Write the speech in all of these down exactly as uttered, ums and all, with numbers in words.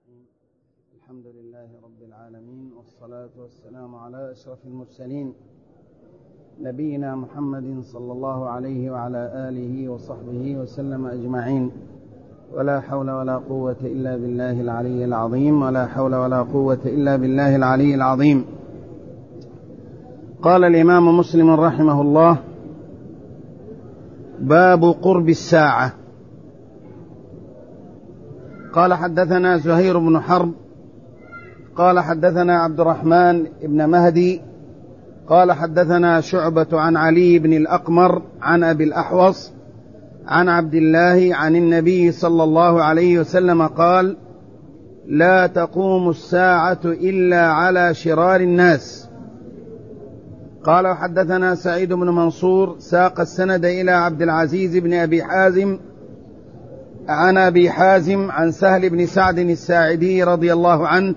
الرحيم. الحمد لله رب العالمين، والصلاة والسلام على أشرف المرسلين نبينا محمد صلى الله عليه وعلى آله وصحبه وسلم أجمعين. ولا حول ولا قوة إلا بالله العلي العظيم، ولا حول ولا قوة إلا بالله العلي العظيم. قال الإمام مسلم رحمه الله: باب قرب الساعة. قال: حدثنا زهير بن حرب قال حدثنا عبد الرحمن بن مهدي قال حدثنا شعبة عن علي بن الأقمر عن أبي الأحوص عن عبد الله عن النبي صلى الله عليه وسلم قال: لا تقوم الساعة إلا على شرار الناس. قال: وحدثنا سعيد بن منصور ساق السند إلى عبد العزيز بن أبي حازم عن أبي حازم عن سهل بن سعد الساعدي رضي الله عنه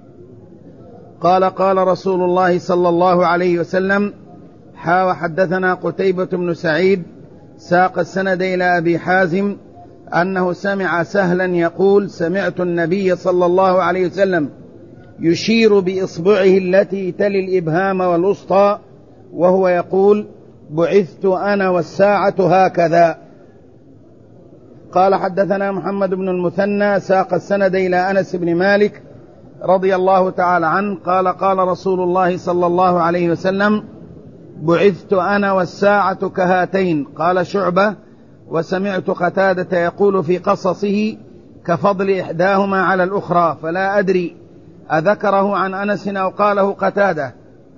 قال: قال رسول الله صلى الله عليه وسلم: حا وحدثنا قتيبة بن سعيد ساق السند إلى أبي حازم أنه سمع سهلا يقول: سمعت النبي صلى الله عليه وسلم يشير بإصبعه التي تلي الإبهام والوسطى وهو يقول: بعثت أنا والساعة هكذا. قال: حدثنا محمد بن المثنى ساق السند إلى أنس بن مالك رضي الله تعالى عنه قال: قال رسول الله صلى الله عليه وسلم: بعثت أنا والساعة كهاتين. قال شعبة: وسمعت قتادة يقول في قصصه: كفضل إحداهما على الأخرى، فلا أدري أذكره عن أنس أو قاله قتادة.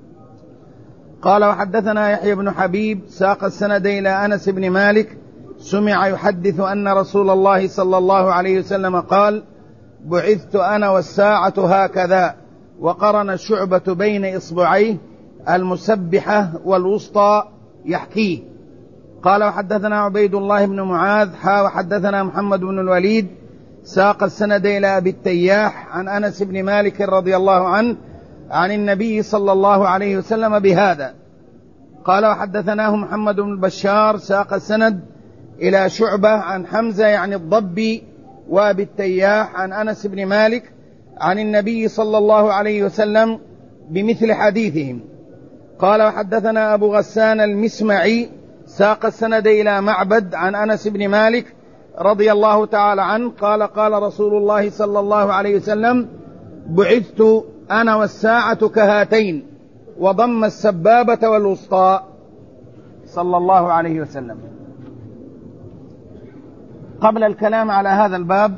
قال: وحدثنا يحيى بن حبيب ساق السند إلى أنس بن مالك سمع يحدث أن رسول الله صلى الله عليه وسلم قال: بعثت أنا والساعة هكذا، وقرن شعبة بين إصبعيه المسبحة والوسطى يحكيه. قال: وحدثنا عبيد الله بن معاذ حا وحدثنا محمد بن الوليد ساق السند إلى أبي التياح عن أنس بن مالك رضي الله عنه عن النبي صلى الله عليه وسلم بهذا. قال: وحدثناه محمد بن البشار ساق السند إلى شعبة عن حمزة يعني الضبي وأبي التياح عن أنس بن مالك عن النبي صلى الله عليه وسلم بمثل حديثهم. قال: وحدثنا أبو غسان المسمعي ساق السند إلى معبد عن أنس بن مالك رضي الله تعالى عنه قال: قال رسول الله صلى الله عليه وسلم: بعثت أنا والساعة كهاتين، وضم السبابة والوسطى صلى الله عليه وسلم. قبل الكلام على هذا الباب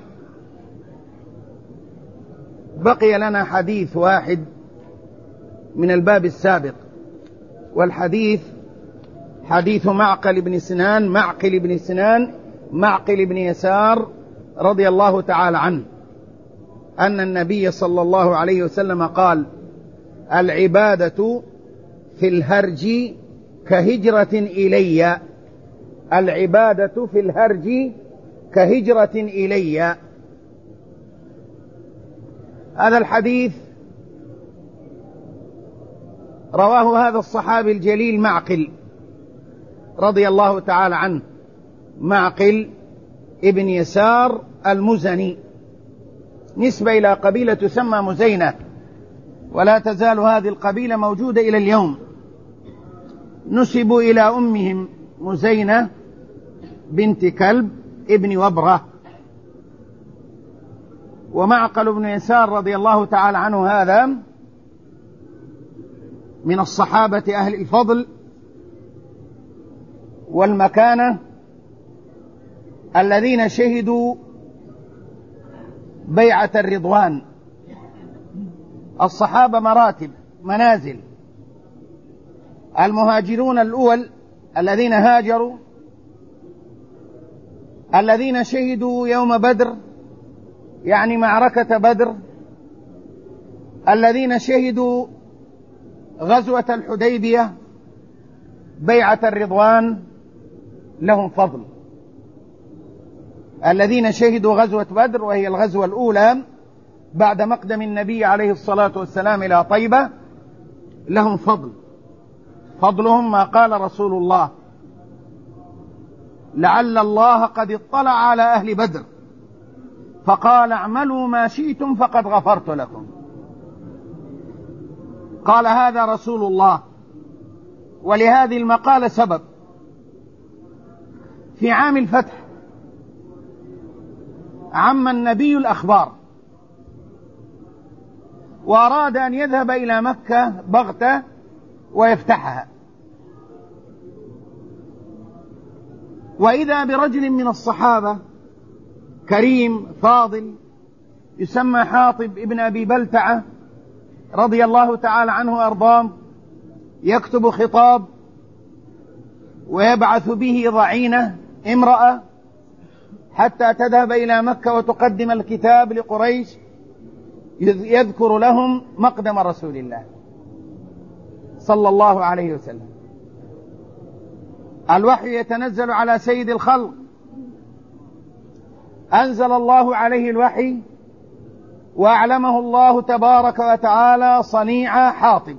بقي لنا حديث واحد من الباب السابق، والحديث حديث معقل بن سنان معقل بن سنان معقل بن يسار رضي الله تعالى عنه أن النبي صلى الله عليه وسلم قال: العبادة في الهرج كهجرة إلي. العبادة في الهرج كهجرة إلي. هذا الحديث رواه هذا الصحابي الجليل معقل رضي الله تعالى عنه، معقل ابن يسار المزني، نسبة إلى قبيلة تسمى مزينة، ولا تزال هذه القبيلة موجودة إلى اليوم. نسبوا إلى أمهم مزينة بنت كلب ابن وبرة. ومعقل بن يسار رضي الله تعالى عنه هذا من الصحابة أهل الفضل والمكانة الذين شهدوا بيعة الرضوان. الصحابة مراتب منازل. المهاجرون الأول الذين هاجروا، الذين شهدوا يوم بدر يعني معركة بدر، الذين شهدوا غزوة الحديبية، بيعة الرضوان، لهم فضل. الذين شهدوا غزوة بدر وهي الغزوة الأولى بعد مقدم النبي عليه الصلاة والسلام إلى طيبة، لهم فضل. فضلهم ما قال رسول الله: لعل الله قد اطلع على أهل بدر فقال اعملوا ما شئتم فقد غفرت لكم. قال هذا رسول الله. ولهذه المقالة سبب. في عام الفتح عم النبي الأخبار وأراد أن يذهب إلى مكة بغتة ويفتحها، وإذا برجل من الصحابة كريم فاضل يسمى حاطب ابن أبي بلتعة رضي الله تعالى عنه وأرضاه، يكتب خطاب ويبعث به ضعينة امرأة حتى تذهب إلى مكة وتقدم الكتاب لقريش يذكر لهم مقدم رسول الله صلى الله عليه وسلم. الوحي يتنزل على سيد الخلق، أنزل الله عليه الوحي وأعلمه الله تبارك وتعالى صنيع حاطب،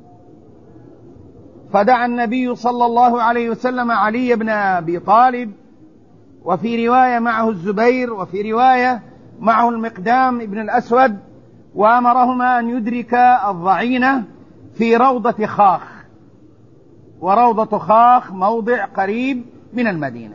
فدعا النبي صلى الله عليه وسلم علي بن أبي طالب، وفي رواية معه الزبير، وفي رواية معه المقدام ابن الأسود، وأمرهما أن يدرك الضعينة في روضة خاخ، وروضة خاخ موضع قريب من المدينة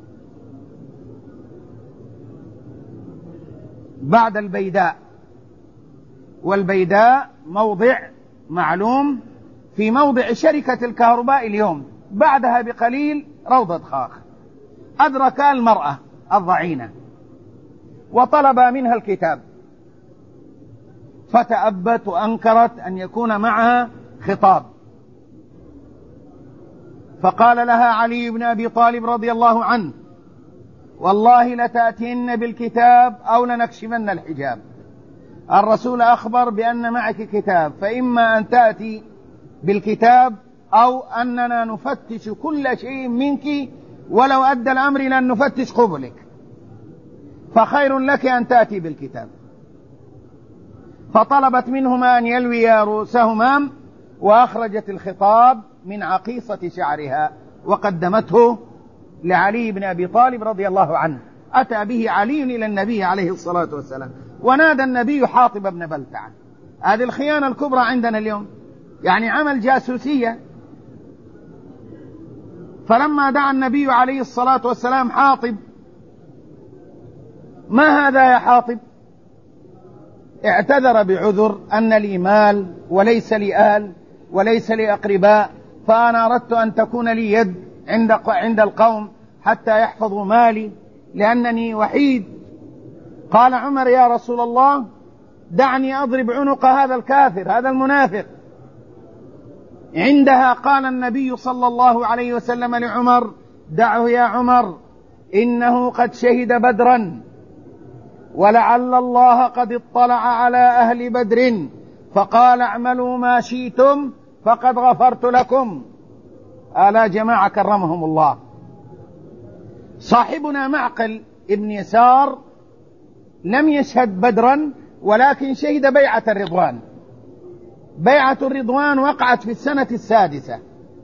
بعد البيداء، والبيداء موضع معلوم في موضع شركة الكهرباء اليوم، بعدها بقليل روضة خاخ. أدرك المرأة الضعينة وطلب منها الكتاب، فتأبت وأنكرت أن يكون معها خطاب، فقال لها علي بن أبي طالب رضي الله عنه والله لتأتين بالكتاب أو لنكشفن الحجاب. الرسول أخبر بأن معك كتاب، فإما أن تأتي بالكتاب أو أننا نفتش كل شيء منك، ولو أدى الأمر لن نفتش قبلك، فخير لك أن تأتي بالكتاب. فطلبت منهما أن يلويا رؤوسهما، وأخرجت الخطاب من عقيصة شعرها وقدمته لعلي بن أبي طالب رضي الله عنه. أتى به علي إلى النبي عليه الصلاة والسلام، ونادى النبي حاطب بن بلتعة. هذه الخيانة الكبرى عندنا اليوم، يعني عمل جاسوسية. فلما دعا النبي عليه الصلاة والسلام حاطب: ما هذا يا حاطب؟ اعتذر بعذر أن لي مال وليس لي أهل وليس لي أقرباء، فأنا أردت أن تكون لي يد عند عند القوم حتى يحفظوا مالي لأنني وحيد. قال عمر: يا رسول الله دعني أضرب عنق هذا الكافر هذا المنافق. عندها قال النبي صلى الله عليه وسلم لعمر: دعه يا عمر، إنه قد شهد بدرا، ولعل الله قد اطلع على أهل بدر فقال اعملوا ما شئتم فقد غفرت لكم. ألا جماعة كرمهم الله. صاحبنا معقل ابن يسار لم يشهد بدرا، ولكن شهد بيعة الرضوان. بيعة الرضوان وقعت في السنة السادسة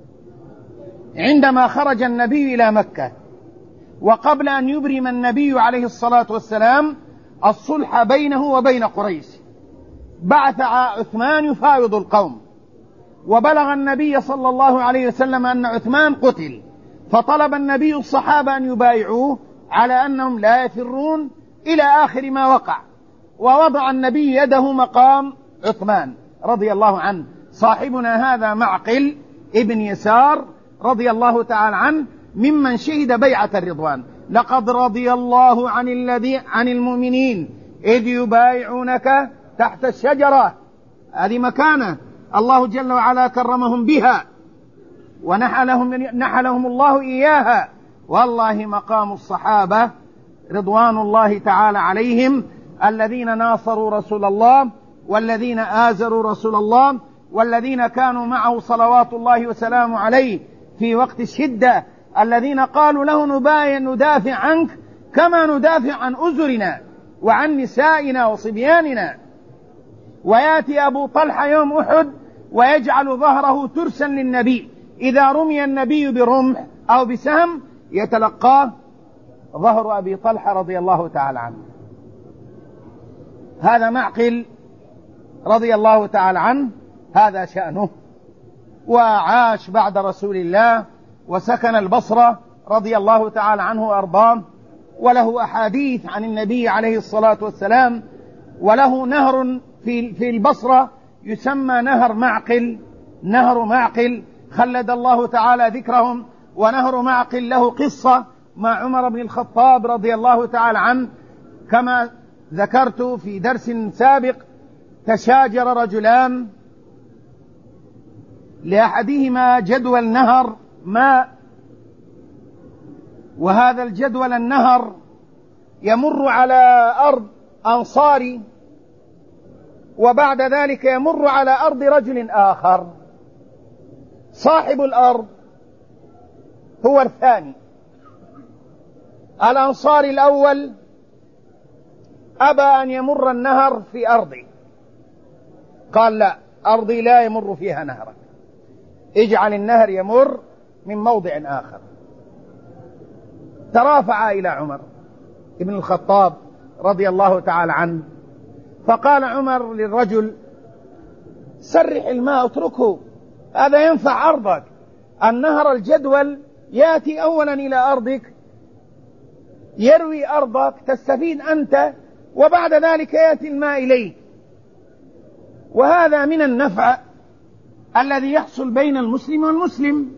عندما خرج النبي إلى مكة، وقبل أن يبرم النبي عليه الصلاة والسلام الصلح بينه وبين قريش، بعث عثمان يفاوض القوم، وبلغ النبي صلى الله عليه وسلم أن عثمان قتل، فطلب النبي الصحابة أن يبايعوه على أنهم لا يفرون إلى آخر ما وقع، ووضع النبي يده مقام عثمان رضي الله عنه. صاحبنا هذا معقل ابن يسار رضي الله تعالى عنه ممن شهد بيعة الرضوان. لقد رضي الله عن الذي عن المؤمنين إذ يبايعونك تحت الشجرة. هذه مكانة الله جل وعلا كرمهم بها، ونحلهم, نحلهم الله إياها. والله مقام الصحابة رضوان الله تعالى عليهم، الذين ناصروا رسول الله، والذين آزروا رسول الله، والذين كانوا معه صلوات الله وسلامه عليه في وقت الشدة، الذين قالوا له: نبايع ندافع عنك كما ندافع عن أزرنا وعن نسائنا وصبياننا. ويأتي أبو طلحة يوم أحد ويجعل ظهره ترسا للنبي، إذا رمي النبي برمح أو بسهم يتلقاه ظهر أبي طلحة رضي الله تعالى عنه. هذا معقل رضي الله تعالى عنه هذا شأنه، وعاش بعد رسول الله وسكن البصرة رضي الله تعالى عنه وأرضاه، وله أحاديث عن النبي عليه الصلاة والسلام، وله نهر في في البصرة يسمى نهر معقل، نهر معقل خلد الله تعالى ذكرهم. ونهر معقل له قصة مع عمر بن الخطاب رضي الله تعالى عنه، كما ذكرت في درس سابق. تشاجر رجلان، لأحدهما جدول نهر ماء، وهذا الجدول النهر يمر على أرض أنصاري، وبعد ذلك يمر على أرض رجل آخر. صاحب الأرض هو الثاني، الأنصاري الأول أبى أن يمر النهر في أرضي، قال لا، أرضي لا يمر فيها نهرك، اجعل النهر يمر من موضع آخر. ترافع إلى عمر ابن الخطاب رضي الله تعالى عنه، فقال عمر للرجل: سرح الماء، اتركه، هذا ينفع أرضك. النهر الجدول يأتي أولا إلى أرضك، يروي أرضك، تستفيد أنت، وبعد ذلك يأتي الماء إليك. وهذا من النفع الذي يحصل بين المسلم والمسلم،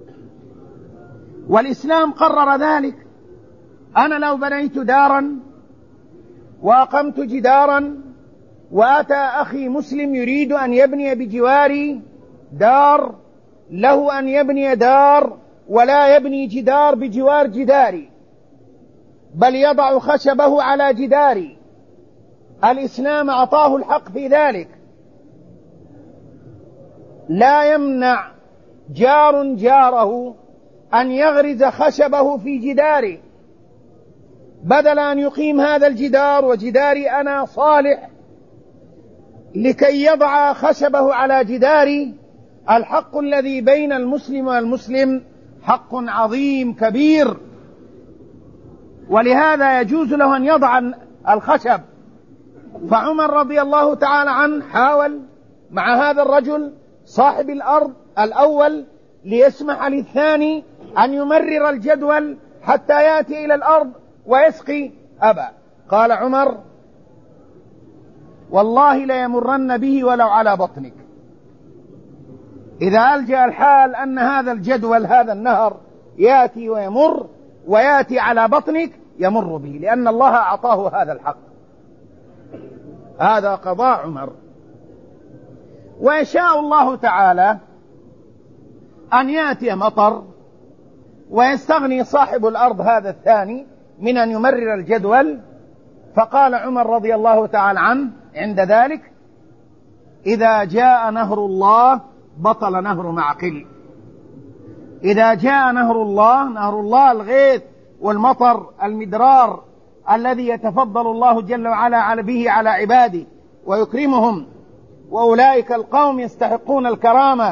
والإسلام قرر ذلك. أنا لو بنيت دارا وأقمت جدارا، وأتى أخي مسلم يريد أن يبني بجواري دار، له أن يبني دار ولا يبني جدار بجوار جداري، بل يضع خشبه على جداري. الإسلام أعطاه الحق في ذلك. لا يمنع جار جاره أن يغرز خشبه في جداره، بدل أن يقيم هذا الجدار وجداري أنا صالح لكي يضع خشبه على جداري. الحق الذي بين المسلم والمسلم حق عظيم كبير، ولهذا يجوز له أن يضع الخشب. فعمر رضي الله تعالى عنه حاول مع هذا الرجل صاحب الأرض الأول ليسمح للثاني أن يمرر الجدول حتى يأتي إلى الأرض ويسقي. أبى. قال عمر: والله ليمرن به ولو على بطنك. إذا ألجأ الحال أن هذا الجدول هذا النهر يأتي ويمر ويأتي على بطنك، يمر به، لأن الله أعطاه هذا الحق. هذا قضاء عمر. ويشاء الله تعالى أن يأتي مطر ويستغني صاحب الأرض هذا الثاني من أن يمرر الجدول. فقال عمر رضي الله تعالى عنه عند ذلك: إذا جاء نهر الله بطل نهر معقل. إذا جاء نهر الله، نهر الله الغيث والمطر المدرار الذي يتفضل الله جل وعلا به على عباده ويكرمهم، وأولئك القوم يستحقون الكرامة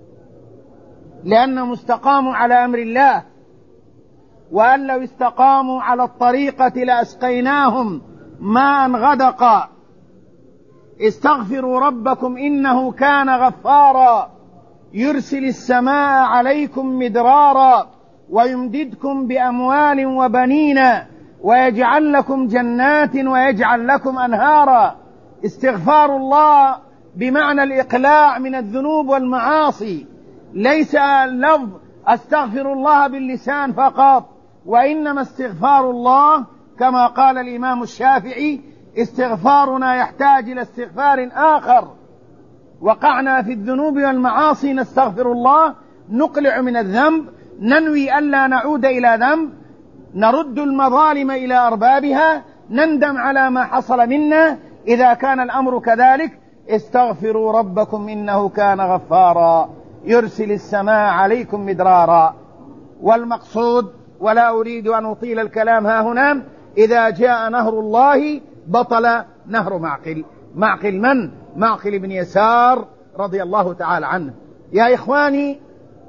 لأنهم استقاموا على أمر الله، وأن لو استقاموا على الطريقة لأسقيناهم ماء غدقا. استغفروا ربكم إنه كان غفارا يرسل السماء عليكم مدرارا ويمددكم بأموال وبنين ويجعل لكم جنات ويجعل لكم أنهارا. استغفار الله بمعنى الإقلاع من الذنوب والمعاصي، ليس اللفظ أستغفر الله باللسان فقط، وإنما استغفار الله كما قال الإمام الشافعي: استغفارنا يحتاج إلى استغفار آخر. وقعنا في الذنوب والمعاصي نستغفر الله، نقلع من الذنب، ننوي ألا نعود إلى ذنب، نرد المظالم إلى أربابها، نندم على ما حصل منا إذا كان الأمر كذلك. استغفروا ربكم إنه كان غفارا يرسل السماء عليكم مدرارا. والمقصود، ولا أريد أن أطيل الكلام ها هنا، إذا جاء نهر الله بطل نهر معقل. معقل من؟ معقل بن يسار رضي الله تعالى عنه. يا إخواني،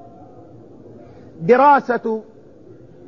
دراسة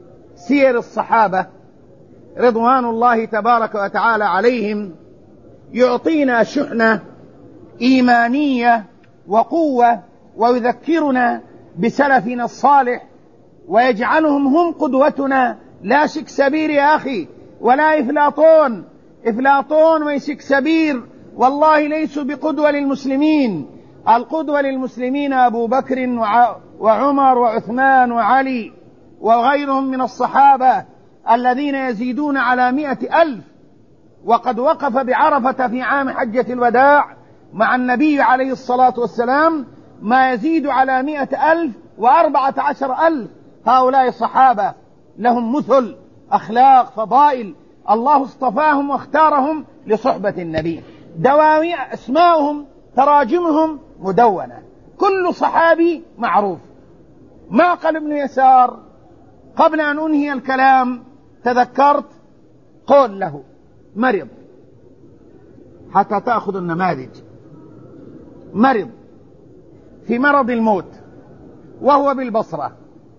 سير الصحابة رضوان الله تبارك وتعالى عليهم يعطينا شحنة إيمانية وقوة، ويذكرنا بسلفنا الصالح، ويجعلهم هم قدوتنا، لا شكسبير يا أخي ولا إفلاطون. إفلاطون وشكسبير والله ليسوا بقدوة للمسلمين. القدوة للمسلمين أبو بكر وعمر وعثمان وعلي وغيرهم من الصحابة الذين يزيدون على مئة ألف، وقد وقف بعرفة في عام حجة الوداع مع النبي عليه الصلاة والسلام ما يزيد على مئة ألف وأربعة عشر ألف. هؤلاء الصحابة لهم مثل أخلاق فضائل، الله اصطفاهم واختارهم لصحبة النبي. دواوي اسماؤهم تراجمهم مدونة، كل صحابي معروف. معقل بن يسار قبل أن أنهي الكلام تذكرت قول له مرض، حتى تأخذ النماذج. مرض في مرض الموت وهو بالبصرة،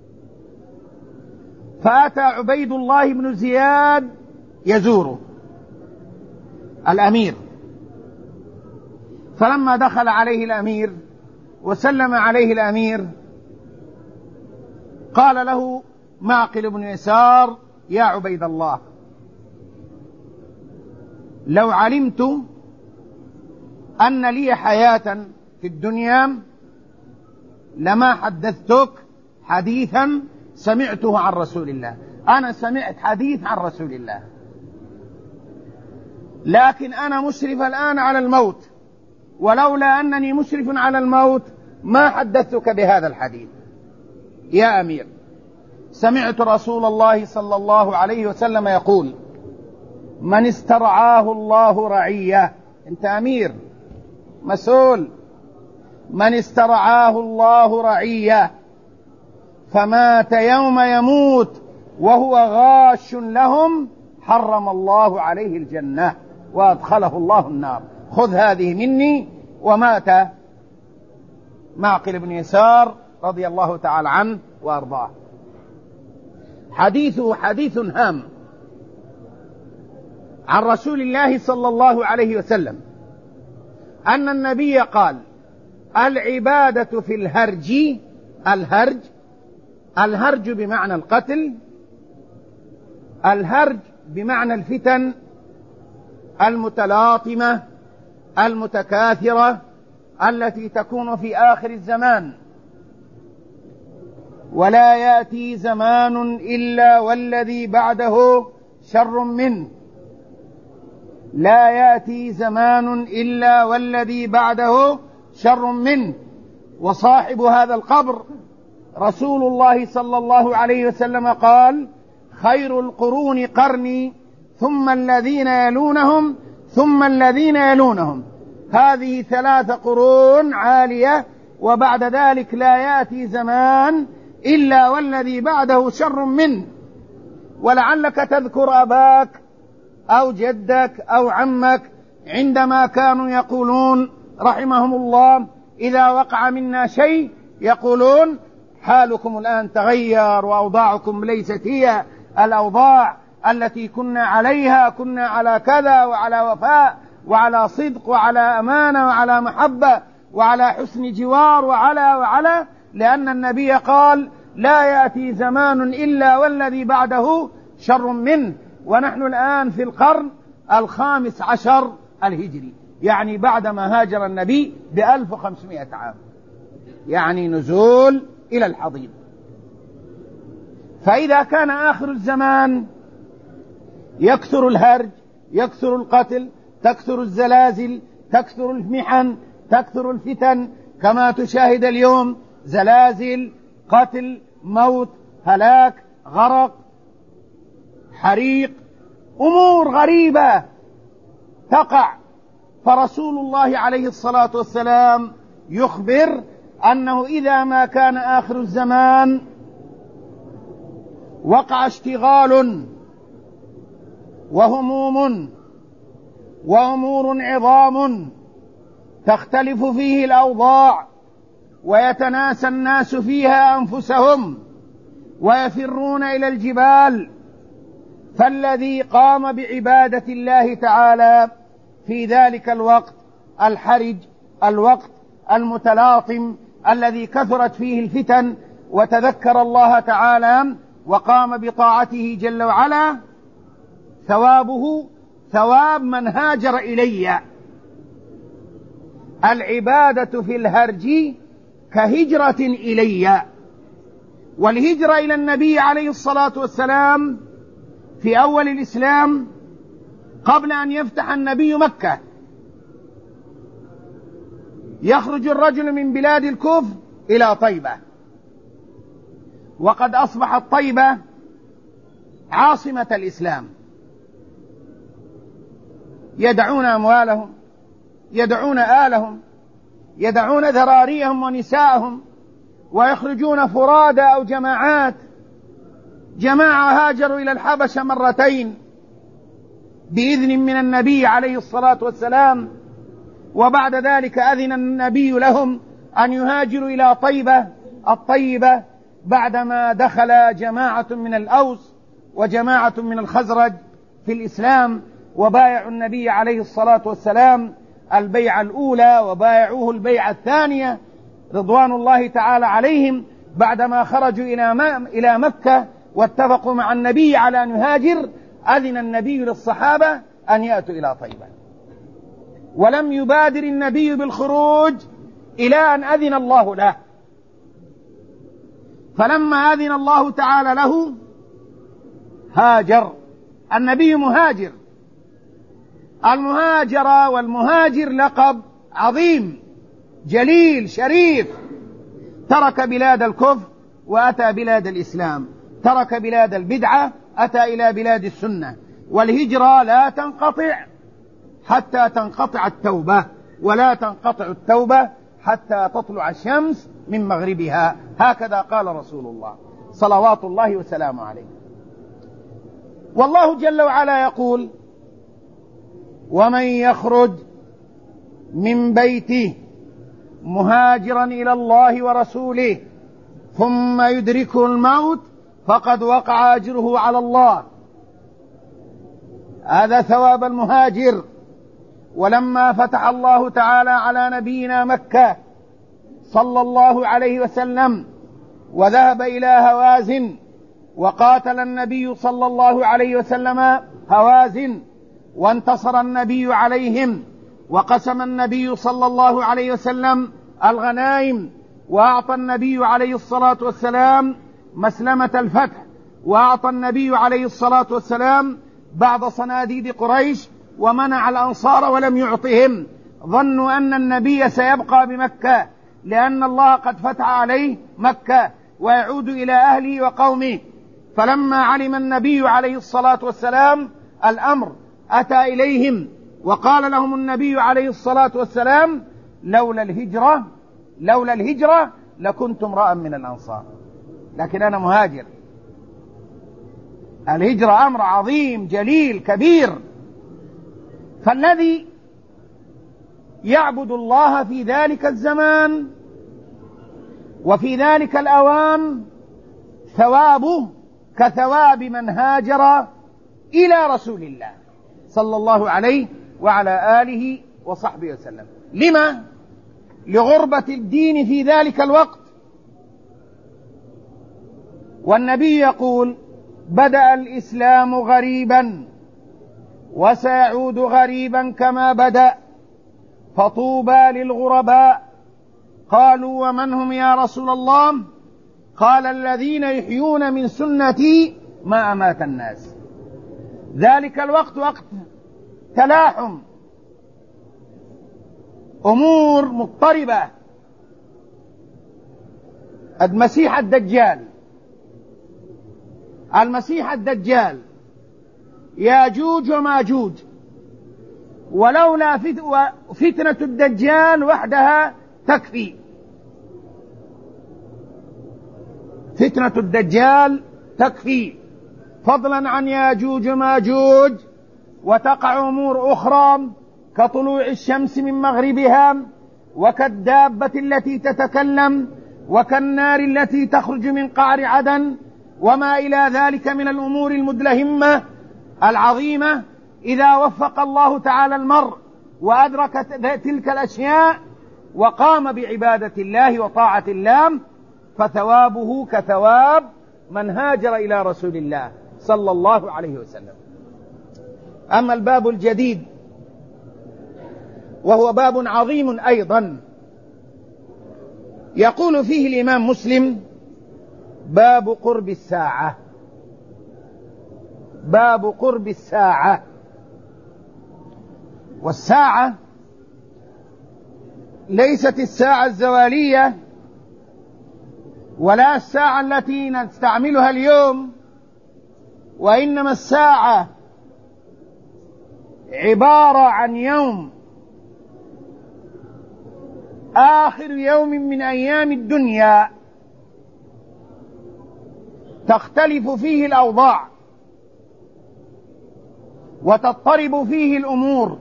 فأتى عبيد الله بن زياد يزوره الأمير، فلما دخل عليه الأمير وسلم عليه الأمير قال له معقل بن يسار: يا عبيد الله، لو علمت أن لي حياة في الدنيا لما حدثتك حديثا سمعته عن رسول الله. أنا سمعت حديث عن رسول الله، لكن أنا مشرف الآن على الموت، ولولا أنني مشرف على الموت ما حدثتك بهذا الحديث. يا أمير، سمعت رسول الله صلى الله عليه وسلم يقول: من استرعاه الله رعية. أنت أمير مسؤول. من استرعاه الله رعية فمات يوم يموت وهو غاش لهم حرم الله عليه الجنة وأدخله الله النار. خذ هذه مني. ومات معقل بن يسار رضي الله تعالى عنه وأرضاه. حديثه حديث هام عن رسول الله صلى الله عليه وسلم أن النبي قال: العبادة في الهرج. الهرج الهرج بمعنى القتل، الهرج بمعنى الفتن المتلاطمة المتكاثرة التي تكون في آخر الزمان. ولا يأتي زمان إلا والذي بعده شر منه. لا يأتي زمان إلا والذي بعده شر منه. وصاحب هذا القبر رسول الله صلى الله عليه وسلم قال: خير القرون قرني ثم الذين يلونهم ثم الذين يلونهم. هذه ثلاث قرون عالية، وبعد ذلك لا يأتي زمان إلا والذي بعده شر منه. ولعلك تذكر أباك أو جدك أو عمك عندما كانوا يقولون رحمهم الله إذا وقع منا شيء يقولون: حالكم الآن تغير وأوضاعكم ليست هي الأوضاع التي كنا عليها، كنا على كذا وعلى وفاء وعلى صدق وعلى أمانة وعلى محبة وعلى حسن جوار وعلى وعلى لأن النبي قال: لا يأتي زمان إلا والذي بعده شر منه. ونحن الآن في القرن الخامس عشر الهجري، يعني بعدما هاجر النبي بألف وخمسمائة عام، يعني نزول إلى الحضيض. فإذا كان آخر الزمان يكثر الهرج، يكثر القتل، تكثر الزلازل، تكثر المحن، تكثر الفتن، كما تشاهد اليوم: زلازل، قتل، موت، هلاك، غرق، حريق، أمور غريبة تقع. فرسول الله عليه الصلاة والسلام يخبر أنه إذا ما كان آخر الزمان وقع اشتغال وهموم وأمور عظام تختلف فيه الأوضاع، ويتناسى الناس فيها أنفسهم ويفرون إلى الجبال. فالذي قام بعبادة الله تعالى في ذلك الوقت الحرج، الوقت المتلاطم الذي كثرت فيه الفتن، وتذكر الله تعالى وقام بطاعته جل وعلا، ثوابه ثواب من هاجر إلي. العبادة في الهرج كهجرة إلي. والهجرة إلى النبي عليه الصلاة والسلام في أول الإسلام قبل أن يفتح النبي مكة، يخرج الرجل من بلاد الكفر إلى طيبة، وقد أصبحت طيبة عاصمة الإسلام، يدعون أموالهم، يدعون آلهم، يدعون ذراريهم ونساءهم، ويخرجون فرادى أو جماعات. جماعة هاجروا إلى الحبشة مرتين بإذن من النبي عليه الصلاة والسلام، وبعد ذلك أذن النبي لهم أن يهاجروا إلى طيبة الطيبة بعدما دخل جماعة من الأوس وجماعة من الخزرج في الإسلام، وبايعوا النبي عليه الصلاة والسلام البيعة الأولى وبايعوه البيعة الثانية رضوان الله تعالى عليهم، بعدما خرجوا إلى مكة واتفقوا مع النبي على أن يهاجر، أذن النبي للصحابة أن يأتوا إلى طيبة، ولم يبادر النبي بالخروج إلى أن أذن الله له. فلما أذن الله تعالى له هاجر. النبي مهاجر. المهاجر والمهاجر لقب عظيم جليل شريف، ترك بلاد الكفر وأتى بلاد الإسلام، ترك بلاد البدعة أتى إلى بلاد السنة. والهجرة لا تنقطع حتى تنقطع التوبة، ولا تنقطع التوبة حتى تطلع الشمس من مغربها، هكذا قال رسول الله صلوات الله وسلامه عليه. والله جل وعلا يقول: ومن يخرج من بيته مهاجرا إلى الله ورسوله ثم يدركه الموت فقد وقع أجره على الله. هذا ثواب المهاجر. ولما فتح الله تعالى على نبينا مكة صلى الله عليه وسلم وذهب إلى هوازن وقاتل النبي صلى الله عليه وسلم هوازن وانتصر النبي عليهم، وقسم النبي صلى الله عليه وسلم الغنائم، وأعطى النبي عليه الصلاة والسلام مسلمة الفتح، وأعطى النبي عليه الصلاة والسلام بعض صناديد قريش، ومنع الأنصار ولم يعطهم. ظنوا أن النبي سيبقى بمكة لأن الله قد فتح عليه مكة ويعود إلى أهله وقومه. فلما علم النبي عليه الصلاة والسلام الأمر أتى إليهم وقال لهم النبي عليه الصلاة والسلام: لولا الهجرة لولا الهجرة لكنت امرأ من الأنصار، لكن أنا مهاجر. الهجرة أمر عظيم جليل كبير. فالذي يعبد الله في ذلك الزمان وفي ذلك الأوان ثوابه كثواب من هاجر إلى رسول الله صلى الله عليه وعلى آله وصحبه وسلم. لما؟ لغربة الدين في ذلك الوقت. والنبي يقول: بدأ الإسلام غريبا وسيعود غريبا كما بدأ، فطوبى للغرباء. قالوا: ومن هم يا رسول الله؟ قال: الذين يحيون من سنتي ما أمات الناس. ذلك الوقت وقت تلاحم، أمور مضطربة. المسيح الدجال المسيح الدجال ياجوج وماجوج، ولولا فتنة الدجال وحدها تكفي. فتنة الدجال تكفي، فضلا عن ياجوج وماجوج. وتقع أمور أخرى كطلوع الشمس من مغربها، وكالدابة التي تتكلم، وكالنار التي تخرج من قعر عدن، وما إلى ذلك من الأمور المدلهمة العظيمة. إذا وفق الله تعالى المرء وأدرك تلك الأشياء وقام بعبادة الله وطاعة الله، فثوابه كثواب من هاجر إلى رسول الله صلى الله عليه وسلم. أما الباب الجديد وهو باب عظيم أيضا، يقول فيه الإمام مسلم: باب قرب الساعة. باب قرب الساعة. والساعة ليست الساعة الزوالية ولا الساعة التي نستعملها اليوم، وإنما الساعة عبارة عن يوم، آخر يوم من أيام الدنيا، تختلف فيه الأوضاع وتضطرب فيه الأمور،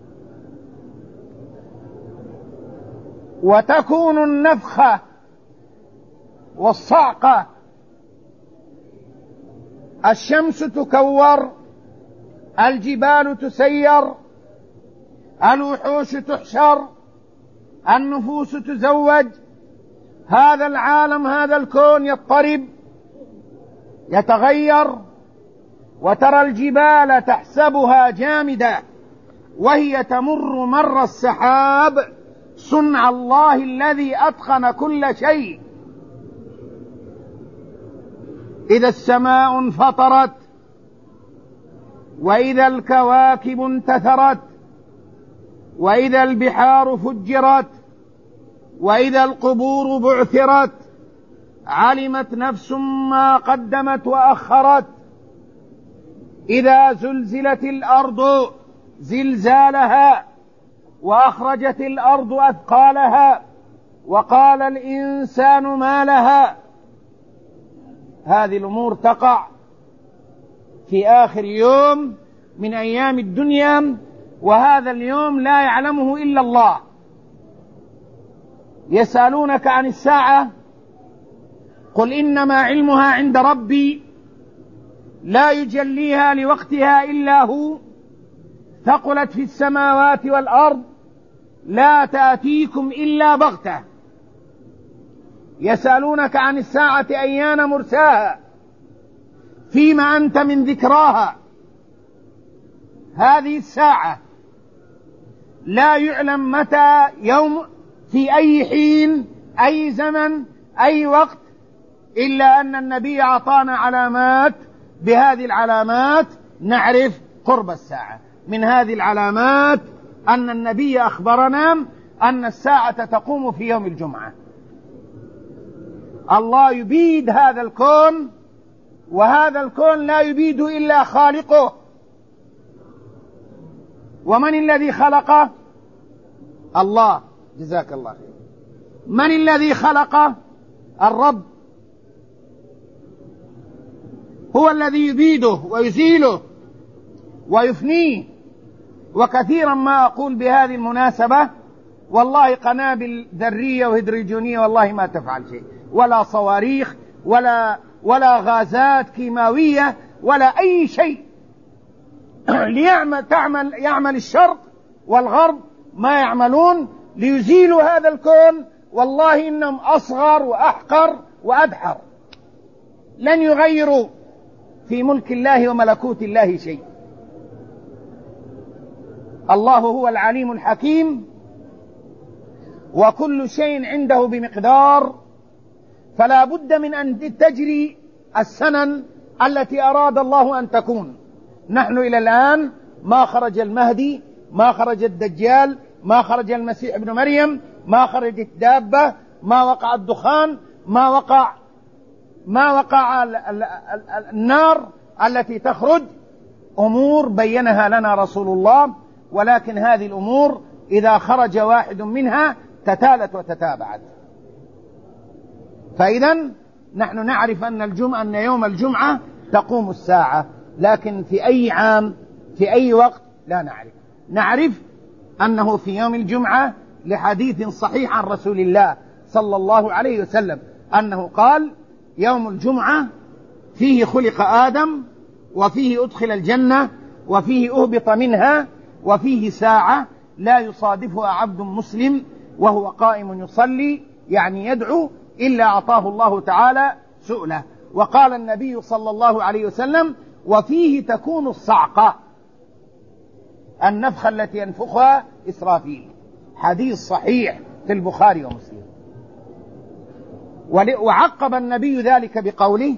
وتكون النفخة والصعقة، الشمس تكور، الجبال تسير، الوحوش تحشر، النفوس تزوج، هذا العالم هذا الكون يضطرب يتغير، وترى الجبال تحسبها جامدة وهي تمر مر السحاب، صنع الله الذي أتقن كل شيء. إذا السماء انفطرت، وإذا الكواكب انتثرت، وإذا البحار فجرت، وإذا القبور بعثرت، علمت نفس ما قدمت وأخرت. إذا زلزلت الأرض زلزالها، وأخرجت الأرض أثقالها، وقال الإنسان ما لها. هذه الأمور تقع في آخر يوم من أيام الدنيا، وهذا اليوم لا يعلمه إلا الله. يسألونك عن الساعة، قل إنما علمها عند ربي لا يجليها لوقتها إلا هو، ثقلت في السماوات والأرض، لا تأتيكم إلا بغتة. يسألونك عن الساعة أيان مرساها، فيما أنت من ذكراها. هذه الساعة لا يعلم متى، يوم، في أي حين، أي زمن، أي وقت، إلا أن النبي أعطانا علامات، بهذه العلامات نعرف قرب الساعة. من هذه العلامات أن النبي أخبرنا أن الساعة تقوم في يوم الجمعة. الله يبيد هذا الكون، وهذا الكون لا يبيد إلا خالقه. ومن الذي خلقه؟ الله. جزاك الله خير. من الذي خلقه؟ الرب. هو الذي يبيده ويزيله ويفنيه. وكثيرا ما أقول بهذه المناسبة: والله قنابل ذرية وهيدروجينية والله ما تفعل شيء، ولا صواريخ، ولا ولا غازات كيماوية، ولا أي شيء. ليعمل تعمل يعمل الشرق والغرب ما يعملون ليزيلوا هذا الكون، والله إنهم أصغر وأحقر وأدحر، لن يغيروا في ملك الله وملكوت الله شيء. الله هو العليم الحكيم، وكل شيء عنده بمقدار، فلا بد من أن تجري السنن التي أراد الله أن تكون. نحن إلى الآن ما خرج المهدي، ما خرج الدجال، ما خرج المسيح ابن مريم، ما خرجت دابة، ما وقع الدخان، ما وقع ما وقع النار التي تخرج. أمور بينها لنا رسول الله، ولكن هذه الأمور إذا خرج واحد منها تتالت وتتابعت. فإذا نحن نعرف أن الجمعة أن يوم الجمعة تقوم الساعة، لكن في أي عام في أي وقت لا نعرف. نعرف أنه في يوم الجمعة لحديث صحيح عن رسول الله صلى الله عليه وسلم أنه قال: يوم الجمعة فيه خلق آدم، وفيه أدخل الجنة، وفيه أهبط منها، وفيه ساعة لا يصادفها عبد مسلم وهو قائم يصلي يعني يدعو إلا أعطاه الله تعالى سؤله. وقال النبي صلى الله عليه وسلم: وفيه تكون الصعقة، النفخة التي ينفخها إسرافيل. حديث صحيح في البخاري ومسلم. وعقب النبي ذلك بقوله: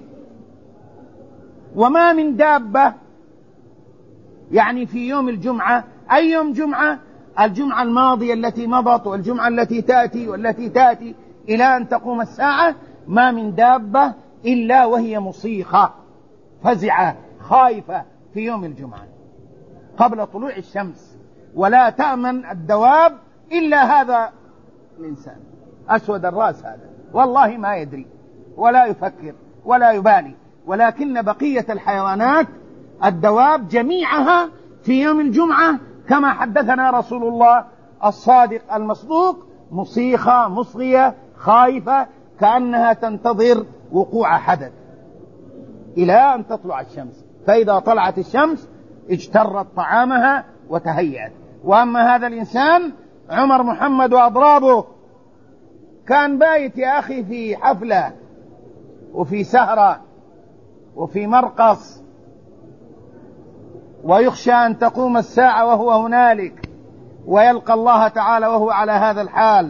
وما من دابة، يعني في يوم الجمعة. أي يوم جمعة؟ الجمعة الماضية التي مضت والجمعة التي تأتي والتي تأتي إلى أن تقوم الساعة. ما من دابة إلا وهي مصيخة فزعة خائفة في يوم الجمعة قبل طلوع الشمس. ولا تأمن الدواب إلا هذا الإنسان أسود الرأس، هذا والله ما يدري ولا يفكر ولا يبالي. ولكن بقية الحيوانات الدواب جميعها في يوم الجمعة كما حدثنا رسول الله الصادق المصدوق مصيخة مصغية خائفة كأنها تنتظر وقوع حدث إلى أن تطلع الشمس. فإذا طلعت الشمس اجترت طعامها وتهيأت. وأما هذا الإنسان عمر محمد وأضرابه كان بايت يا أخي في حفلة وفي سهرة وفي مرقص، ويخشى أن تقوم الساعة وهو هنالك ويلقى الله تعالى وهو على هذا الحال.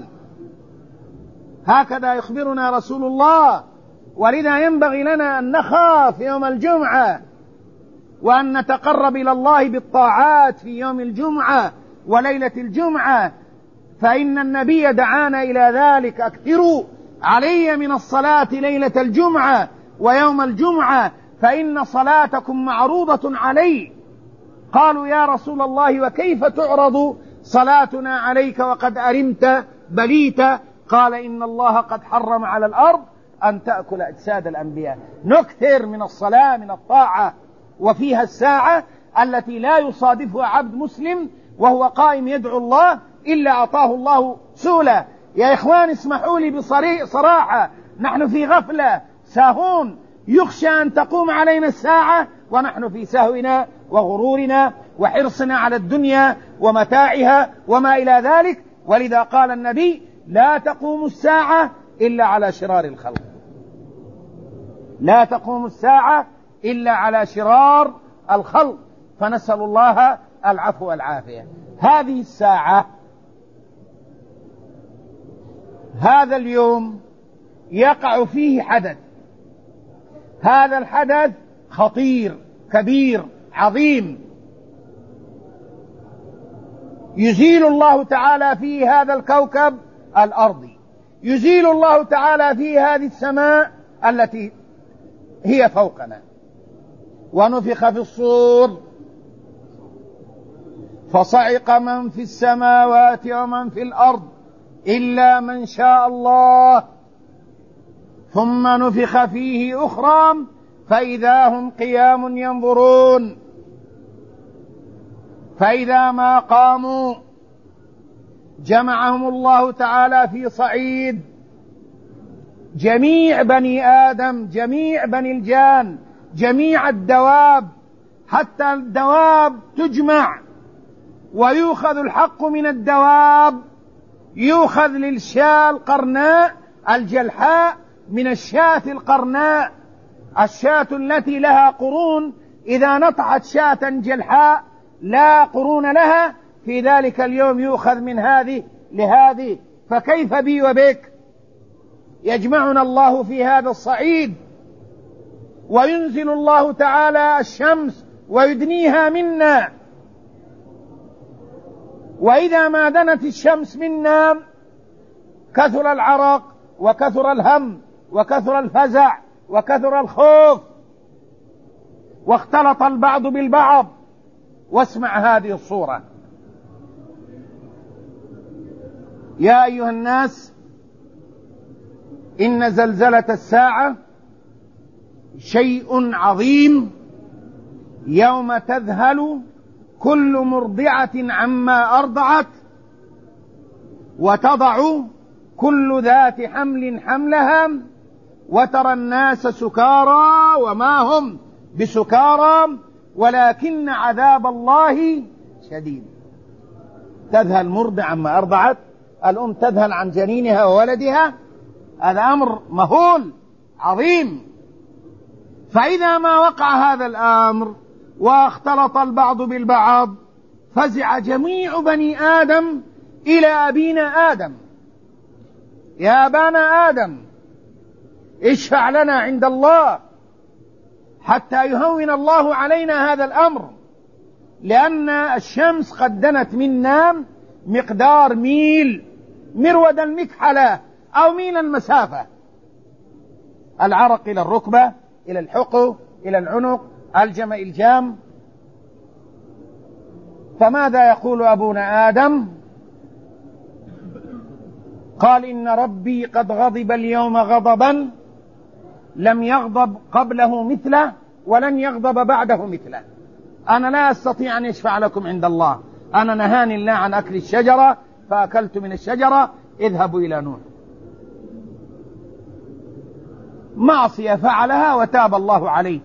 هكذا يخبرنا رسول الله. ولذا ينبغي لنا أن نخاف يوم الجمعة وأن نتقرب إلى الله بالطاعات في يوم الجمعة وليلة الجمعة، فإن النبي دعانا إلى ذلك: أكثروا علي من الصلاة ليلة الجمعة ويوم الجمعة فإن صلاتكم معروضة علي. قالوا: يا رسول الله وكيف تعرض صلاتنا عليك وقد أرمت بليت؟ قال: إن الله قد حرم على الأرض أن تأكل أجساد الأنبياء. نكثر من الصلاة من الطاعة. وفيها الساعة التي لا يصادفها عبد مسلم وهو قائم يدعو الله إلا أعطاه الله سؤله. يا إخوان اسمحوا لي بصراحة، نحن في غفلة ساهون، يخشى أن تقوم علينا الساعة ونحن في سهونا وغرورنا وحرصنا على الدنيا ومتاعها وما إلى ذلك. ولذا قال النبي: لا تقوم الساعة إلا على شرار الخلق. لا تقوم الساعة إلا على شرار الخلق. فنسأل الله العفو والعافية. هذه الساعة، هذا اليوم يقع فيه حدث. هذا الحدث خطير كبير عظيم، يزيل الله تعالى فيه هذا الكوكب الأرضي، يزيل الله تعالى فيه هذه السماء التي هي فوقنا. ونفخ في الصور فصعق من في السماوات ومن في الأرض إلا من شاء الله ثم نفخ فيه أخرى فإذا هم قيام ينظرون. فإذا ما قاموا جمعهم الله تعالى في صعيد، جميع بني آدم، جميع بني الجان، جميع الدواب، حتى الدواب تجمع ويؤخذ الحق من الدواب، يؤخذ للشاة القرناء الجلحاء من الشاة القرناء. الشاة التي لها قرون إذا نطحت شاة جلحاء لا قرون لها في ذلك اليوم يؤخذ من هذه لهذه. فكيف بي وبك؟ يجمعنا الله في هذا الصعيد وينزل الله تعالى الشمس ويدنيها منا، وإذا ما دنت الشمس منا كثر العرق وكثر الهم وكثر الفزع وكثر الخوف واختلط البعض بالبعض. واسمع هذه الصورة: يا أيها الناس إن زلزلة الساعة شيء عظيم يوم تذهل كل مرضعة عما أرضعت وتضع كل ذات حمل حملها وترى الناس سكارى وما هم بسكارى ولكن عذاب الله شديد. تذهل مرضعا ما أرضعت، الأم تذهل عن جنينها وولدها، هذا أمر مهول عظيم. فإذا ما وقع هذا الأمر واختلط البعض بالبعض فزع جميع بني آدم إلى أبينا آدم: يا أبانا آدم اشفع لنا عند الله حتى يهون الله علينا هذا الأمر، لأن الشمس قد دنت منا مقدار ميل مرود المكحلة أو ميل المسافة، العرق إلى الركبة، إلى الحقو، إلى العنق، الجم الجام. فماذا يقول أبونا آدم؟ قال: إن ربي قد غضب اليوم غضبا لم يغضب قبله مثله ولن يغضب بعده مثله. أنا لا أستطيع أن يشفع لكم عند الله، أنا نهاني الله عن أكل الشجرة فأكلت من الشجرة، اذهبوا إلى نوح. معصية فعلها وتاب الله عليه،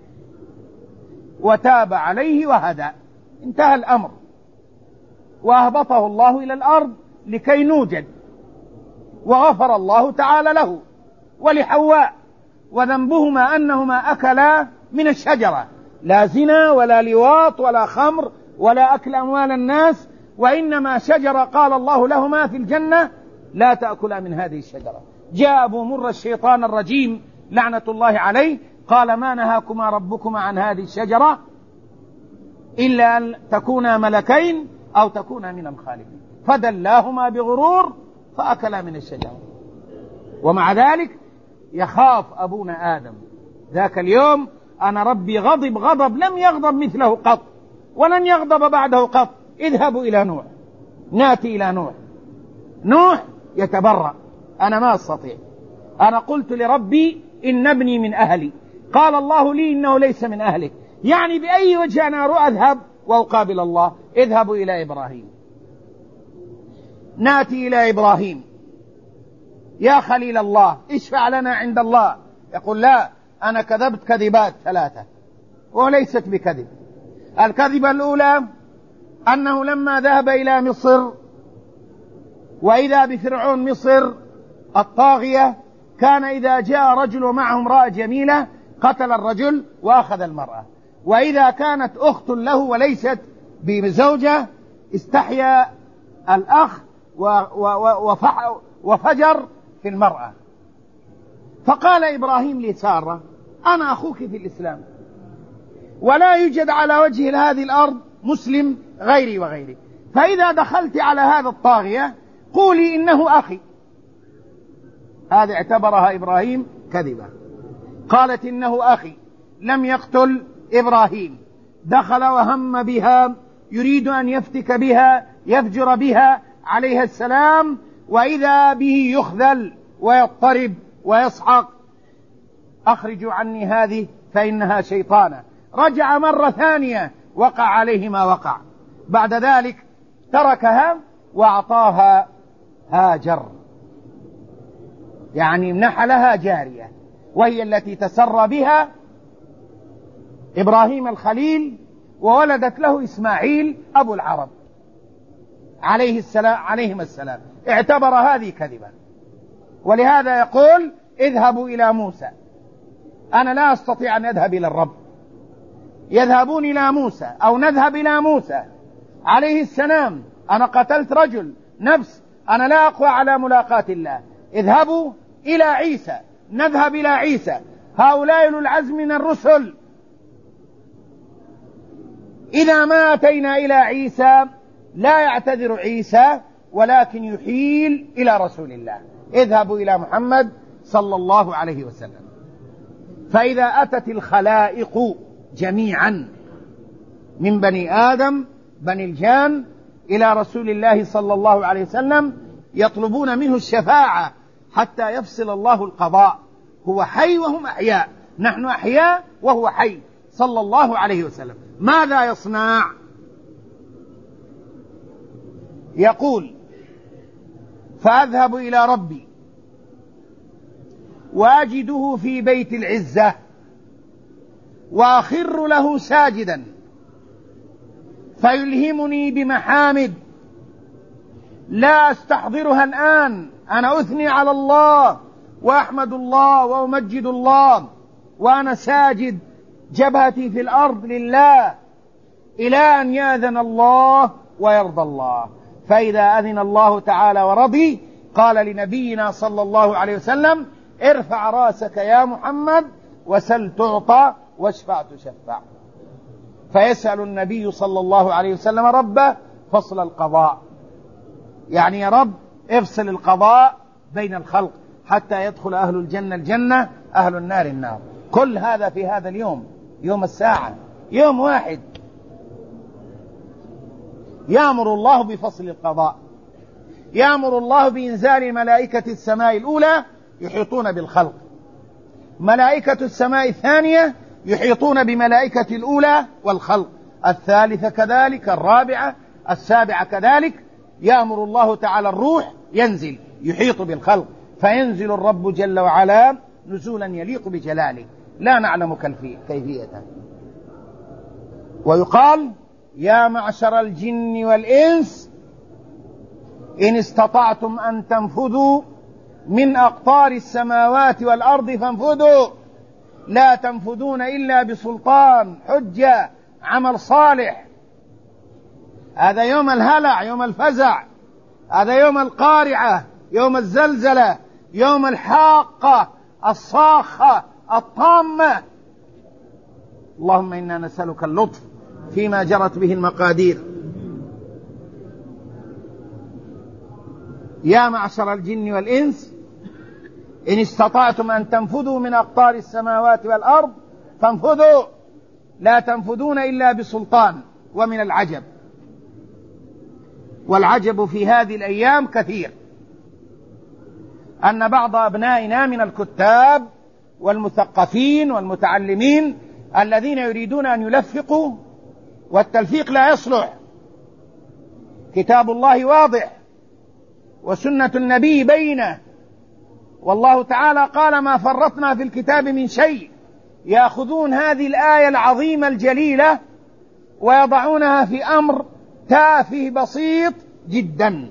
وتاب عليه وهدى، انتهى الأمر، وأهبطه الله إلى الأرض لكي نوجد، وغفر الله تعالى له ولحواء، وذنبهما أنهما أكلا من الشجرة، لا زنا ولا لواط ولا خمر ولا أكل أموال الناس، وإنما شجرة قال الله لهما في الجنة: لا تأكلا من هذه الشجرة. جاء أبو مر الشيطان الرجيم لعنة الله عليه قال: ما نهاكما ربكما عن هذه الشجرة إلا أن تكونا ملكين أو تكونا من الخالدين، فدلاهما بغرور فأكلا من الشجرة. ومع ذلك يخاف أبونا آدم ذاك اليوم: أنا ربي غضب غضب لم يغضب مثله قط ولن يغضب بعده قط، اذهبوا إلى نوح. ناتي إلى نوح، نوح يتبرأ: أنا ما أستطيع، أنا قلت لربي إن ابني من أهلي، قال الله لي إنه ليس من أهلك، يعني بأي وجه أنا أذهب وأقابل الله؟ اذهبوا إلى إبراهيم. ناتي إلى إبراهيم: يا خليل الله اشفع لنا عند الله. يقول: لا، أنا كذبت كذبات ثلاثة وليست بكذب. الكذبة الأولى أنه لما ذهب إلى مصر وإذا بفرعون مصر الطاغية كان إذا جاء رجل ومعه امرأة جميلة قتل الرجل وأخذ المرأة، وإذا كانت أخت له وليست بزوجة استحيا الأخ وفجر في المرأة. فقال إبراهيم لسارة: أنا أخوك في الإسلام، ولا يوجد على وجه هذه الأرض مسلم غيري وغيري، فإذا دخلت على هذا الطاغية قولي إنه أخي. هذا اعتبرها إبراهيم كذبة. قالت: إنه أخي، لم يقتل إبراهيم، دخل وهم بها يريد أن يفتك بها يفجر بها عليها السلام، وإذا به يخذل ويضطرب ويصعق: أخرجوا عني هذه فإنها شيطانة. رجع مرة ثانية وقع عليه ما وقع. بعد ذلك تركها وأعطاها هاجر، يعني منح لها جارية، وهي التي تسرى بها إبراهيم الخليل، وولدت له إسماعيل أبو العرب عليه السلام عليهم السلام. اعتبر هذه كذبا، ولهذا يقول: اذهبوا إلى موسى. أنا لا أستطيع أن أذهب إلى الرب، يذهبون إلى موسى أو نذهب إلى موسى عليه السلام. أنا قتلت رجل نفس، أنا لا أقوى على ملاقاة الله. اذهبوا إلى عيسى، نذهب إلى عيسى. هؤلاء أولو العزم من الرسل، إذا ما أتينا إلى عيسى لا يعتذر عيسى ولكن يحيل إلى رسول الله. اذهبوا إلى محمد صلى الله عليه وسلم. فإذا أتت الخلائق جميعا من بني آدم بني الجان إلى رسول الله صلى الله عليه وسلم يطلبون منه الشفاعة حتى يفصل الله القضاء. هو حي وهم أحياء، نحن أحياء وهو حي صلى الله عليه وسلم. ماذا يصنع؟ يقول: فأذهب إلى ربي وأجده في بيت العزة وأخر له ساجدا فيلهمني بمحامد لا أستحضرها الآن. أنا أثني على الله وأحمد الله وأمجد الله وأنا ساجد جبهتي في الأرض لله إلى أن يأذن الله ويرضى الله. فإذا أذن الله تعالى ورضي قال لنبينا صلى الله عليه وسلم: ارفع رأسك يا محمد وسل تعطى واشفع تشفع. فيسأل النبي صلى الله عليه وسلم ربه فصل القضاء، يعني يا رب افصل القضاء بين الخلق حتى يدخل أهل الجنة الجنة أهل النار النار. كل هذا في هذا اليوم، يوم الساعة، يوم واحد يأمر الله بفصل القضاء، يأمر الله بإنزال ملائكة السماء الأولى يحيطون بالخلق، ملائكة السماء الثانية يحيطون بملائكة الأولى والخلق، الثالثة كذلك، الرابعة، السابعة كذلك. يأمر الله تعالى الروح ينزل يحيط بالخلق، فينزل الرب جل وعلا نزولا يليق بجلاله لا نعلم كيفيته. ويقال: يا معشر الجن والإنس إن استطعتم أن تنفذوا من أقطار السماوات والأرض فانفذوا، لا تنفذون إلا بسلطان، حجة، عمل صالح. هذا يوم الهلع، يوم الفزع، هذا يوم القارعة، يوم الزلزلة، يوم الحاقة الصاخة الطامة. اللهم إنا نسألك اللطف فيما جرت به المقادير. يا معشر الجن والإنس إن استطعتم أن تنفذوا من أقطار السماوات والأرض فانفذوا، لا تنفذون إلا بسلطان. ومن العجب، والعجب في هذه الأيام كثير، أن بعض أبنائنا من الكتاب والمثقفين والمتعلمين الذين يريدون أن يلفقوا، والتلفيق لا يصلح. كتاب الله واضح وسنة النبي بينة، والله تعالى قال: ما فرطنا في الكتاب من شيء. يأخذون هذه الآية العظيمة الجليلة ويضعونها في أمر تافه بسيط جدا.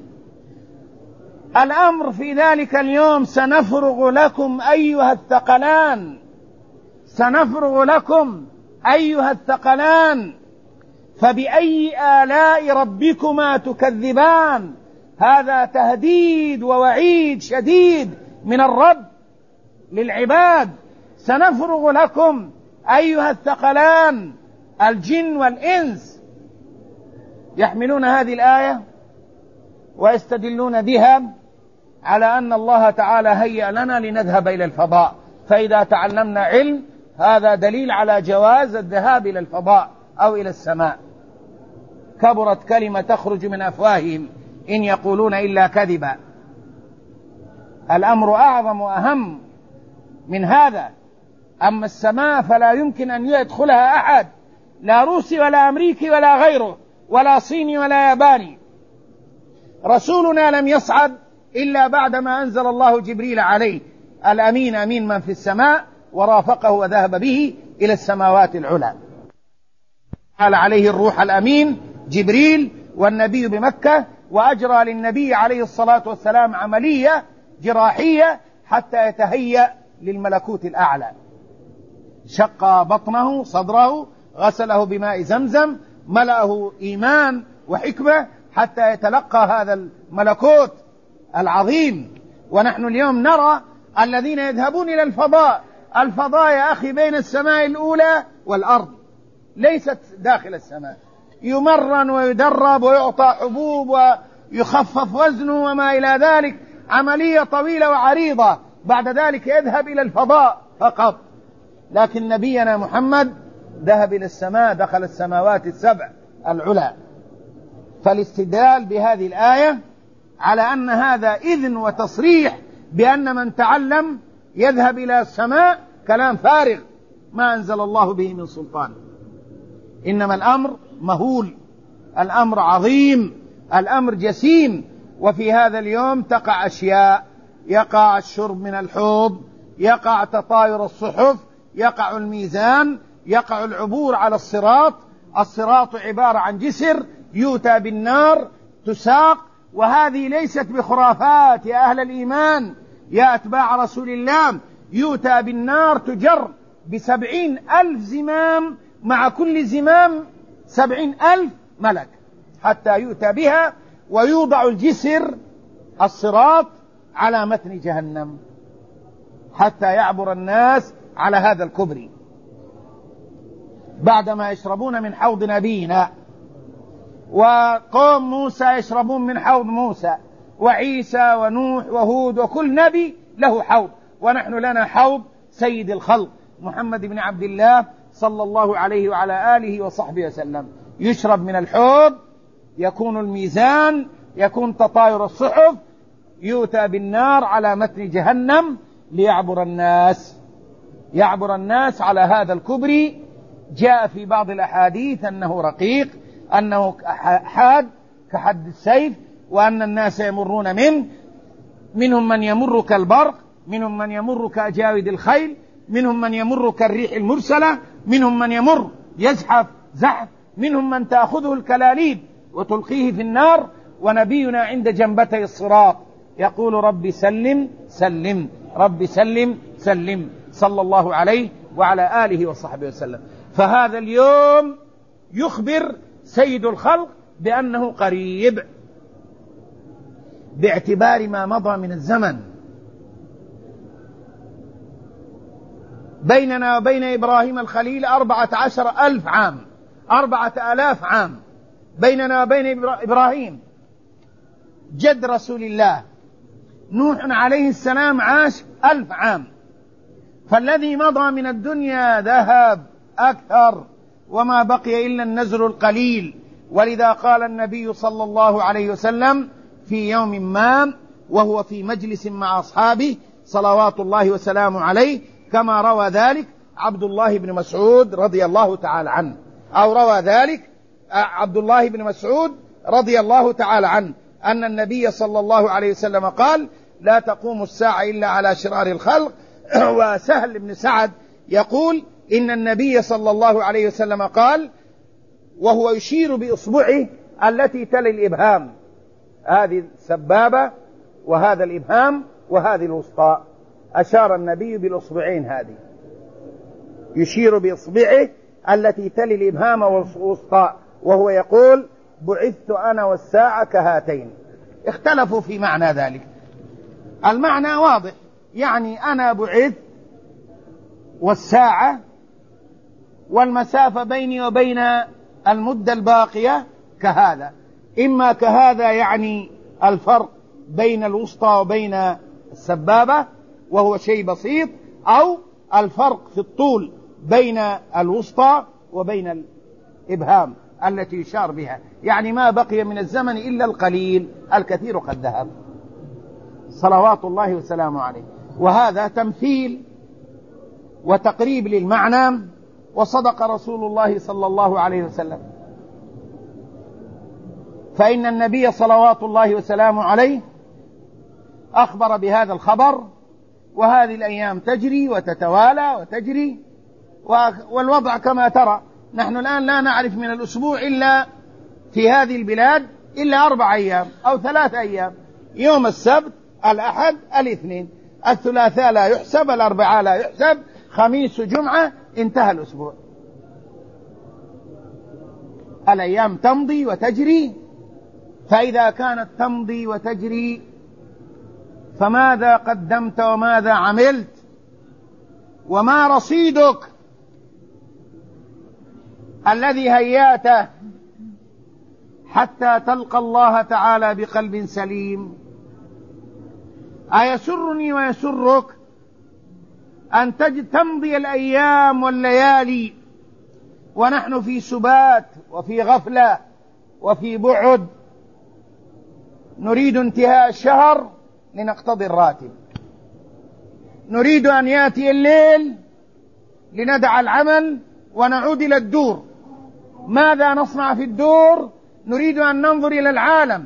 الأمر في ذلك اليوم: سنفرغ لكم أيها الثقلان، سنفرغ لكم أيها الثقلان، فبأي آلاء ربكما تكذبان. هذا تهديد ووعيد شديد من الرب للعباد. سنفرغ لكم أيها الثقلان، الجن والإنس. يحملون هذه الآية ويستدلون بها على أن الله تعالى هيأ لنا لنذهب إلى الفضاء، فإذا تعلمنا علم هذا دليل على جواز الذهاب إلى الفضاء أو إلى السماء. كبرت كلمة تخرج من أفواههم إن يقولون إلا كذبا. الأمر أعظم وأهم من هذا. أما السماء فلا يمكن أن يدخلها أحد، لا روسي ولا أمريكي ولا غيره، ولا صيني ولا ياباني. رسولنا لم يصعد إلا بعدما أنزل الله جبريل عليه: الأمين أمين من في السماء، ورافقه وذهب به إلى السماوات العلى. قال عليه الروح الأمين جبريل، والنبي بمكة، وأجرى للنبي عليه الصلاة والسلام عملية جراحية حتى يتهيأ للملكوت الأعلى. شق بطنه صدره، غسله بماء زمزم، ملأه إيمان وحكمة حتى يتلقى هذا الملكوت العظيم. ونحن اليوم نرى الذين يذهبون إلى الفضاء. الفضاء يا أخي بين السماء الأولى والأرض، ليست داخل السماء. يمرن ويدرب ويعطى حبوب ويخفف وزنه وما إلى ذلك، عملية طويلة وعريضة. بعد ذلك يذهب إلى الفضاء فقط. لكن نبينا محمد ذهب إلى السماء، دخل السماوات السبع العلى. فالاستدلال بهذه الآية على أن هذا إذن وتصريح بأن من تعلم يذهب إلى السماء كلام فارغ ما أنزل الله به من سلطان. إنما الأمر مهول، الأمر عظيم، الأمر جسيم. وفي هذا اليوم تقع أشياء: يقع الشرب من الحوض، يقع تطاير الصحف، يقع الميزان، يقع العبور على الصراط. الصراط عبارة عن جسر يؤتى بالنار تساق وهذه ليست بخرافات يا أهل الإيمان يا أتباع رسول الله. يؤتى بالنار تجر بسبعين ألف زمام، مع كل زمام سبعين ألف ملك، حتى يؤتى بها ويوضع الجسر الصراط على متن جهنم حتى يعبر الناس على هذا الكبري بعدما يشربون من حوض نبينا، وقوم موسى يشربون من حوض موسى، وعيسى ونوح وهود، وكل نبي له حوض، ونحن لنا حوض سيد الخلق محمد بن عبد الله صلى الله عليه وعلى آله وصحبه وسلم. يشرب من الحوض، يكون الميزان، يكون تطاير الصحف، يؤتى بالنار على متن جهنم ليعبر الناس يعبر الناس على هذا الكبري. جاء في بعض الأحاديث أنه رقيق، أنه حاد كحد السيف، وأن الناس يمرون منه، منهم من يمر كالبرق، منهم من يمر كأجاود الخيل، منهم من يمر كالريح المرسلة، منهم من يمر يزحف زحف، منهم من تأخذه الكلاليب وتلقيه في النار، ونبينا عند جنبتي الصراط يقول رب سلم سلم، رب سلم سلم، صلى الله عليه وعلى آله وصحبه وسلم. فهذا اليوم يخبر سيد الخلق بأنه قريب باعتبار ما مضى من الزمن. بيننا وبين إبراهيم الخليل أربعة عشر ألف عام، أربعة آلاف عام بيننا وبين إبراهيم جد رسول الله. نوح عليه السلام عاش ألف عام، فالذي مضى من الدنيا ذهب أكثر، وما بقي إلا النزل القليل. ولذا قال النبي صلى الله عليه وسلم في يوم ما وهو في مجلس مع أصحابه صلوات الله وسلامه عليه، كما روى ذلك عبد الله بن مسعود رضي الله تعالى عنه، أو روى ذلك عبد الله بن مسعود رضي الله تعالى عنه، أن النبي صلى الله عليه وسلم قال: لا تقوم الساعة إلا على شرار الخلق. وسهل بن سعد يقول إن النبي صلى الله عليه وسلم قال وهو يشير بإصبعه التي تلي الإبهام، هذه السبابة وهذا الإبهام وهذه الوسطى، أشار النبي بالأصبعين هذه، يشير بإصبعه التي تلي الإبهام والوسطى، وهو يقول: بعثت أنا والساعة كهاتين. اختلفوا في معنى ذلك. المعنى واضح، يعني أنا بعث والساعة والمسافة بيني وبين المدة الباقية كهذا، إما كهذا يعني الفرق بين الوسطى وبين السبابة وهو شيء بسيط، أو الفرق في الطول بين الوسطى وبين الإبهام التي يشار بها، يعني ما بقي من الزمن إلا القليل، الكثير قد ذهب، صلوات الله وسلامه عليه. وهذا تمثيل وتقريب للمعنى، وصدق رسول الله صلى الله عليه وسلم، فإن النبي صلوات الله وسلامه عليه أخبر بهذا الخبر، وهذه الأيام تجري وتتوالى وتجري، والوضع كما ترى. نحن الآن لا نعرف من الأسبوع إلا في هذه البلاد إلا أربع أيام أو ثلاث أيام، يوم السبت، الأحد، الاثنين، الثلاثاء لا يحسب، الأربعاء لا يحسب، خميس وجمعة، انتهى الأسبوع. الأيام تمضي وتجري، فإذا كانت تمضي وتجري فماذا قدمت وماذا عملت وما رصيدك الذي هيأته حتى تلقى الله تعالى بقلب سليم؟ أيسرني ويسرك أن تمضي الأيام والليالي ونحن في سبات وفي غفلة وفي بعد، نريد انتهاء الشهر لنقتضي الراتب، نريد أن يأتي الليل لندع العمل ونعود إلى الدور. ماذا نصنع في الدور؟ نريد أن ننظر إلى العالم،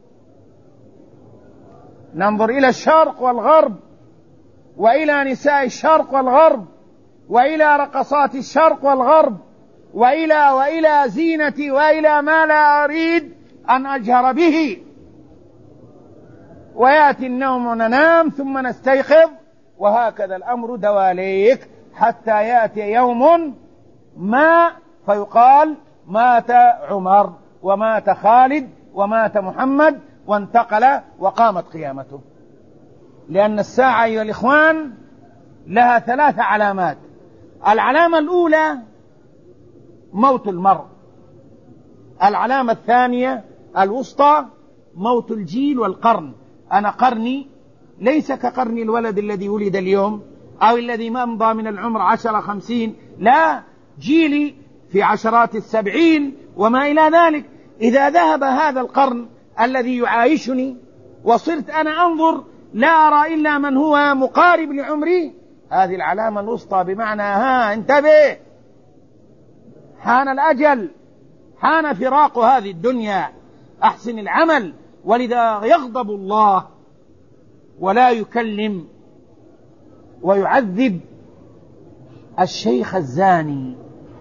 ننظر إلى الشرق والغرب، وإلى نساء الشرق والغرب، وإلى رقصات الشرق والغرب، وإلى وإلى زينتي، وإلى ما لا أريد أن أجهر به، ويأتي النوم وننام ثم نستيقظ، وهكذا الأمر دواليك حتى يأتي يوم ما فيقال مات عمر ومات خالد ومات محمد وانتقل وقامت قيامته. لأن الساعة أيها الإخوان لها ثلاث علامات. العلامة الأولى موت المرء، العلامة الثانية الوسطى موت الجيل والقرن. أنا قرني ليس كقرن الولد الذي ولد اليوم أو الذي ما أمضى من العمر عشرة خمسين، لا، جيلي في عشرات السبعين وما إلى ذلك. إذا ذهب هذا القرن الذي يعايشني وصرت أنا أنظر لا أرى إلا من هو مقارب لعمري، هذه العلامة الوسطى، بمعنى ها انتبه، حان الأجل، حان فراق هذه الدنيا، أحسن العمل. ولذا يغضب الله ولا يكلم ويعذب الشيخ الزاني،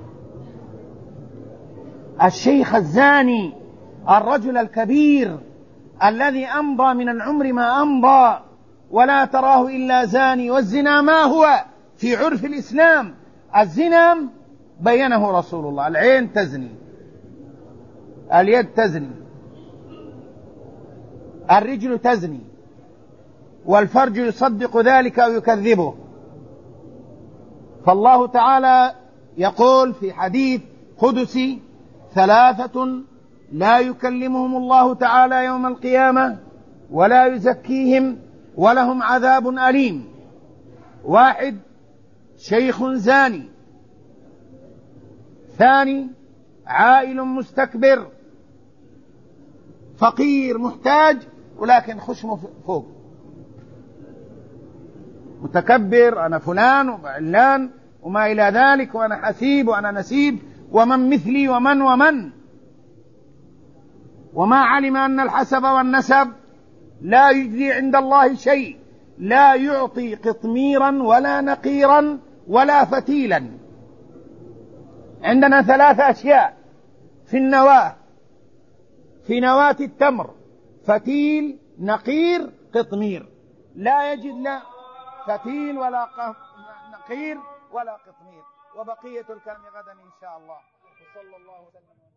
الشيخ الزاني، الرجل الكبير الذي أمضى من العمر ما أمضى ولا تراه إلا زاني. والزنا ما هو في عرف الإسلام؟ الزنا بينه رسول الله: العين تزني، اليد تزني، الرجل تزني، والفرج يصدق ذلك أو يكذبه. فالله تعالى يقول في حديث قدسي: ثلاثة لا يكلمهم الله تعالى يوم القيامة ولا يزكيهم ولهم عذاب أليم. واحد شيخ زاني، ثاني عائل مستكبر فقير محتاج ولكن خشمه فوق، متكبر، أنا فلان وعلان وما إلى ذلك، وأنا حسيب وأنا نسيب ومن مثلي ومن ومن، وما علم أن الحسب والنسب لا يجزي عند الله شيء، لا يعطي قطميرا ولا نقيرا ولا فتيلا. عندنا ثلاثة أشياء في النواة، في نواة التمر: فتيل، نقير، قطمير. لا يجد لا فتيل ولا نقير ولا قطمير. وبقية الكلام غدا إن شاء الله. صلى الله وسلم.